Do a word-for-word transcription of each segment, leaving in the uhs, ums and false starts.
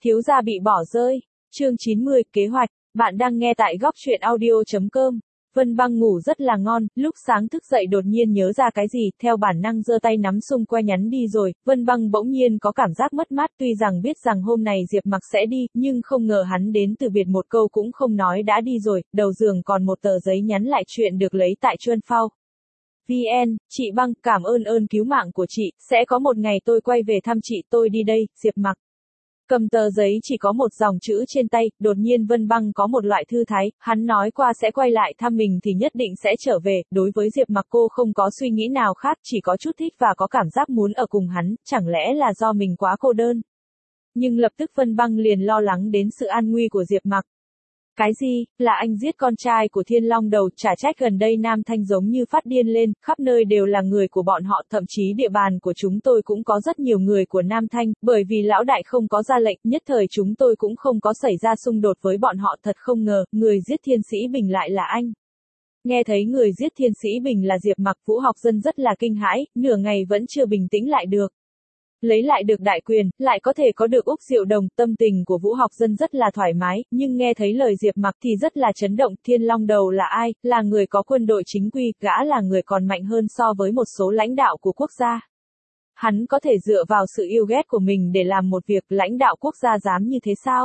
Thiếu gia bị bỏ rơi. Chương chín mươi, kế hoạch. Bạn đang nghe tại góc truyện audio.com. Vân Băng ngủ rất là ngon, lúc sáng thức dậy đột nhiên nhớ ra cái gì, theo bản năng giơ tay nắm xung que nhắn đi rồi, Vân Băng bỗng nhiên có cảm giác mất mát, tuy rằng biết rằng hôm này Diệp Mặc sẽ đi, nhưng không ngờ hắn đến từ biệt một câu cũng không nói đã đi rồi, đầu giường còn một tờ giấy nhắn lại chuyện được lấy tại Chuân Phao. vê en, chị Băng, cảm ơn ơn cứu mạng của chị, sẽ có một ngày tôi quay về thăm chị, tôi đi đây, Diệp Mặc. Cầm tờ giấy chỉ có một dòng chữ trên tay, đột nhiên Vân Băng có một loại thư thái, hắn nói qua sẽ quay lại thăm mình thì nhất định sẽ trở về, đối với Diệp Mặc cô không có suy nghĩ nào khác, chỉ có chút thích và có cảm giác muốn ở cùng hắn, chẳng lẽ là do mình quá cô đơn. Nhưng lập tức Vân Băng liền lo lắng đến sự an nguy của Diệp Mặc. Cái gì, là anh giết con trai của Thiên Long Đầu, chả trách gần đây Nam Thanh giống như phát điên lên, khắp nơi đều là người của bọn họ, thậm chí địa bàn của chúng tôi cũng có rất nhiều người của Nam Thanh, bởi vì lão đại không có ra lệnh, nhất thời chúng tôi cũng không có xảy ra xung đột với bọn họ, thật không ngờ, người giết Thiên Sĩ Bình lại là anh. Nghe thấy người giết Thiên Sĩ Bình là Diệp Mặc, Vũ Học Dân rất là kinh hãi, nửa ngày vẫn chưa bình tĩnh lại được. Lấy lại được đại quyền, lại có thể có được Úc Diệu Đồng, tâm tình của Vũ Học Dân rất là thoải mái, nhưng nghe thấy lời Diệp Mặc thì rất là chấn động, Thiên Long Đầu là ai, là người có quân đội chính quy, gã là người còn mạnh hơn so với một số lãnh đạo của quốc gia. Hắn có thể dựa vào sự yêu ghét của mình để làm một việc, lãnh đạo quốc gia dám như thế sao?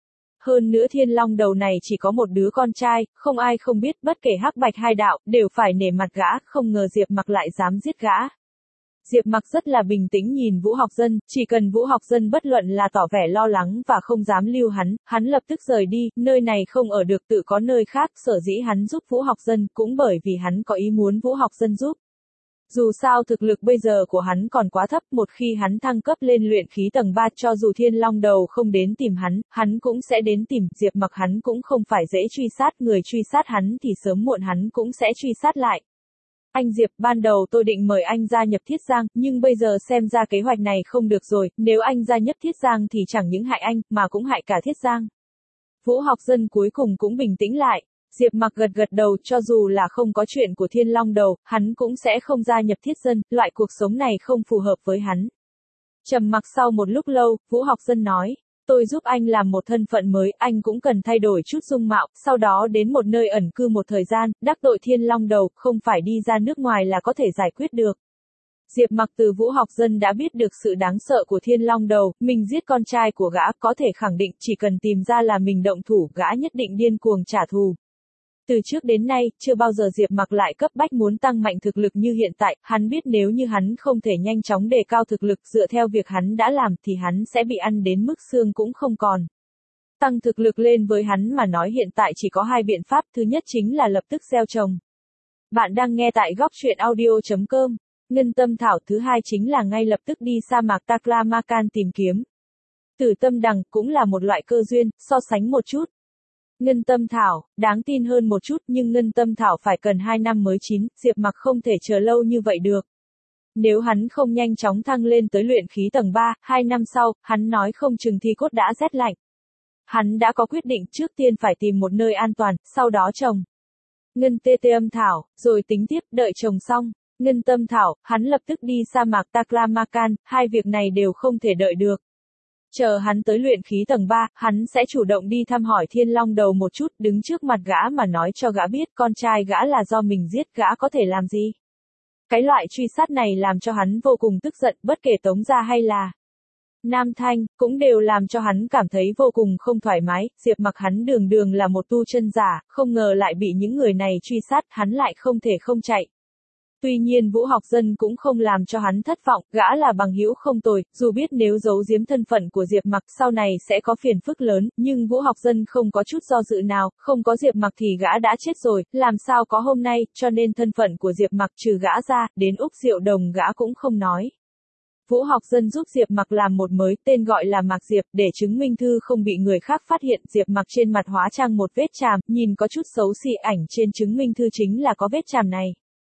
Hơn nữa Thiên Long Đầu này chỉ có một đứa con trai, không ai không biết, bất kể hắc bạch hai đạo, đều phải nể mặt gã, không ngờ Diệp Mặc lại dám giết gã. Diệp Mặc rất là bình tĩnh nhìn Vũ Học Dân, chỉ cần Vũ Học Dân bất luận là tỏ vẻ lo lắng và không dám lưu hắn, hắn lập tức rời đi, nơi này không ở được tự có nơi khác, sở dĩ hắn giúp Vũ Học Dân cũng bởi vì hắn có ý muốn Vũ Học Dân giúp. Dù sao thực lực bây giờ của hắn còn quá thấp, một khi hắn thăng cấp lên luyện khí tầng ba cho dù Thiên Long Đầu không đến tìm hắn, hắn cũng sẽ đến tìm, Diệp Mặc hắn cũng không phải dễ truy sát, người truy sát hắn thì sớm muộn hắn cũng sẽ truy sát lại. Anh Diệp, ban đầu tôi định mời anh gia nhập Thiết Giang, nhưng bây giờ xem ra kế hoạch này không được rồi, nếu anh gia nhập Thiết Giang thì chẳng những hại anh, mà cũng hại cả Thiết Giang. Vũ Học Dân cuối cùng cũng bình tĩnh lại, Diệp Mặc gật gật đầu, cho dù là không có chuyện của Thiên Long Đầu, hắn cũng sẽ không gia nhập Thiết Dân, loại cuộc sống này không phù hợp với hắn. Trầm mặc sau một lúc lâu, Vũ Học Dân nói. Tôi giúp anh làm một thân phận mới, anh cũng cần thay đổi chút dung mạo, sau đó đến một nơi ẩn cư một thời gian, đắc tội Thiên Long Đầu, không phải đi ra nước ngoài là có thể giải quyết được. Diệp Mặc từ Vũ Học Dân đã biết được sự đáng sợ của Thiên Long Đầu, mình giết con trai của gã, có thể khẳng định chỉ cần tìm ra là mình động thủ, gã nhất định điên cuồng trả thù. Từ trước đến nay, chưa bao giờ Diệp Mặc lại cấp bách muốn tăng mạnh thực lực như hiện tại, hắn biết nếu như hắn không thể nhanh chóng đề cao thực lực dựa theo việc hắn đã làm thì hắn sẽ bị ăn đến mức xương cũng không còn. Tăng thực lực lên với hắn mà nói hiện tại chỉ có hai biện pháp, thứ nhất chính là lập tức gieo trồng. Bạn đang nghe tại góc truyện audio.com, Ngân Tâm Thảo, thứ hai chính là ngay lập tức đi sa mạc Taklamakan tìm kiếm. Tử Tâm Đằng cũng là một loại cơ duyên, so sánh một chút. Ngân Tâm Thảo, đáng tin hơn một chút nhưng Ngân Tâm Thảo phải cần hai năm mới chín, Diệp Mặc không thể chờ lâu như vậy được. Nếu hắn không nhanh chóng thăng lên tới luyện khí tầng ba, hai năm sau, hắn nói không chừng thi cốt đã rét lạnh. Hắn đã có quyết định trước tiên phải tìm một nơi an toàn, sau đó trồng. Ngân Tê Tê Âm Thảo, rồi tính tiếp, đợi trồng xong. Ngân Tâm Thảo, hắn lập tức đi sa mạc Taklamakan, hai việc này đều không thể đợi được. Chờ hắn tới luyện khí tầng ba, hắn sẽ chủ động đi thăm hỏi Thiên Long Đầu một chút, đứng trước mặt gã mà nói cho gã biết con trai gã là do mình giết, gã có thể làm gì. Cái loại truy sát này làm cho hắn vô cùng tức giận, bất kể Tống Gia hay là Nam Thanh, cũng đều làm cho hắn cảm thấy vô cùng không thoải mái, Diệp Mặc hắn đường đường là một tu chân giả, không ngờ lại bị những người này truy sát, hắn lại không thể không chạy. Tuy nhiên Vũ Học Dân cũng không làm cho hắn thất vọng, gã là bằng hữu không tồi, dù biết nếu giấu giếm thân phận của Diệp Mặc sau này sẽ có phiền phức lớn, nhưng Vũ Học Dân không có chút do dự nào, không có Diệp Mặc thì gã đã chết rồi, làm sao có hôm nay, cho nên thân phận của Diệp Mặc trừ gã ra, đến Úc Diệu Đồng gã cũng không nói. Vũ Học Dân giúp Diệp Mặc làm một mới, tên gọi là Mạc Diệp, để chứng minh thư không bị người khác phát hiện, Diệp Mặc trên mặt hóa trang một vết chàm, nhìn có chút xấu xí, ảnh trên chứng minh thư chính là có vết chàm này.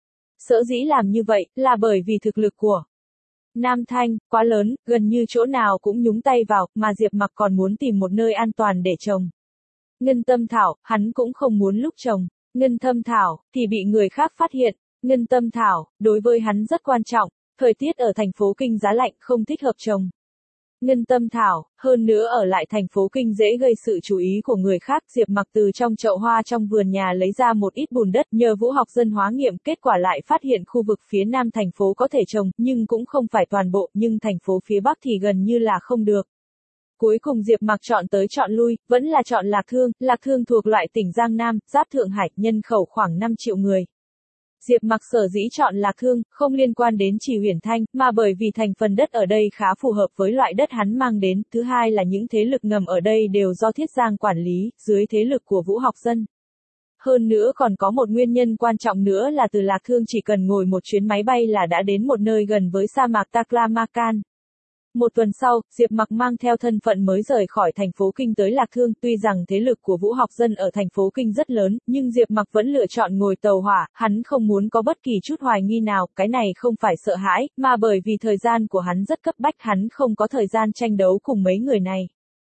Sở dĩ làm như vậy, là bởi vì thực lực của Nam Thanh, quá lớn, gần như chỗ nào cũng nhúng tay vào, mà Diệp Mặc còn muốn tìm một nơi an toàn để trồng. Ngân Tâm Thảo, hắn cũng không muốn lúc trồng. Ngân Tâm Thảo, thì bị người khác phát hiện. Ngân Tâm Thảo, đối với hắn rất quan trọng, thời tiết ở thành phố Kinh Giá lạnh, không thích hợp trồng. Ngân tâm thảo, hơn nữa ở lại thành phố Kinh dễ gây sự chú ý của người khác. Diệp Mặc từ trong chậu hoa trong vườn nhà lấy ra một ít bùn đất, nhờ Vũ Học Dân hóa nghiệm, kết quả lại phát hiện khu vực phía nam thành phố có thể trồng, nhưng cũng không phải toàn bộ, nhưng thành phố phía bắc thì gần như là không được. Cuối cùng Diệp Mặc chọn tới chọn lui, vẫn là chọn Lạc Thương. Lạc Thương thuộc loại tỉnh Giang Nam, giáp Thượng Hải, nhân khẩu khoảng năm triệu người. Diệp Mặc sở dĩ chọn Lạc Thương, không liên quan đến Trì Huyền Thanh, mà bởi vì thành phần đất ở đây khá phù hợp với loại đất hắn mang đến, thứ hai là những thế lực ngầm ở đây đều do Thiết Giang quản lý, dưới thế lực của Vũ Học Dân. Hơn nữa còn có một nguyên nhân quan trọng nữa là từ Lạc Thương chỉ cần ngồi một chuyến máy bay là đã đến một nơi gần với sa mạc Taklamakan. Một tuần sau, Diệp Mặc mang theo thân phận mới rời khỏi thành phố Kinh tới Lạc Thương, tuy rằng thế lực của Vũ Học Dân ở thành phố Kinh rất lớn, nhưng Diệp Mặc vẫn lựa chọn ngồi tàu hỏa, hắn không muốn có bất kỳ chút hoài nghi nào, cái này không phải sợ hãi, mà bởi vì thời gian của hắn rất cấp bách, hắn không có thời gian tranh đấu cùng mấy người này.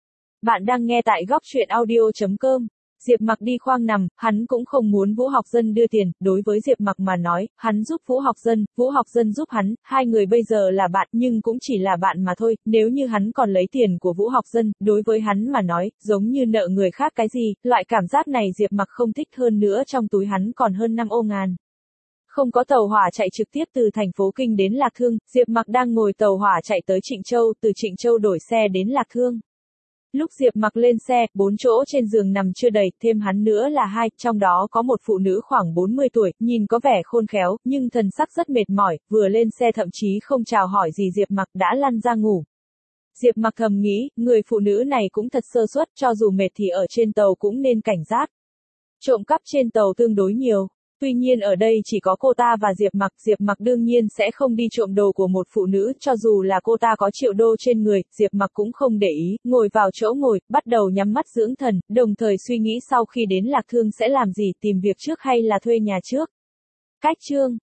Bạn đang nghe tại góc truyện audio chấm com. Diệp Mặc đi khoang nằm, hắn cũng không muốn Vũ Học Dân đưa tiền, đối với Diệp Mặc mà nói, hắn giúp Vũ Học Dân, Vũ Học Dân giúp hắn, hai người bây giờ là bạn nhưng cũng chỉ là bạn mà thôi, nếu như hắn còn lấy tiền của Vũ Học Dân, đối với hắn mà nói, giống như nợ người khác cái gì, loại cảm giác này Diệp Mặc không thích, hơn nữa trong túi hắn còn hơn năm ô ngàn. Không có tàu hỏa chạy trực tiếp từ thành phố Kinh đến Lạc Thương, Diệp Mặc đang ngồi tàu hỏa chạy tới Trịnh Châu, từ Trịnh Châu đổi xe đến Lạc Thương. Lúc Diệp Mặc lên xe, bốn chỗ trên giường nằm chưa đầy, thêm hắn nữa là hai, trong đó có một phụ nữ khoảng bốn mươi tuổi, nhìn có vẻ khôn khéo, nhưng thần sắc rất mệt mỏi, vừa lên xe thậm chí không chào hỏi gì Diệp Mặc đã lăn ra ngủ. Diệp Mặc thầm nghĩ, người phụ nữ này cũng thật sơ suất, cho dù mệt thì ở trên tàu cũng nên cảnh giác. Trộm cắp trên tàu tương đối nhiều. Tuy nhiên ở đây chỉ có cô ta và Diệp Mặc, Diệp Mặc đương nhiên sẽ không đi trộm đồ của một phụ nữ, cho dù là cô ta có triệu đô trên người, Diệp Mặc cũng không để ý, ngồi vào chỗ ngồi, bắt đầu nhắm mắt dưỡng thần, đồng thời suy nghĩ sau khi đến Lạc Thương sẽ làm gì, tìm việc trước hay là thuê nhà trước. Cách chương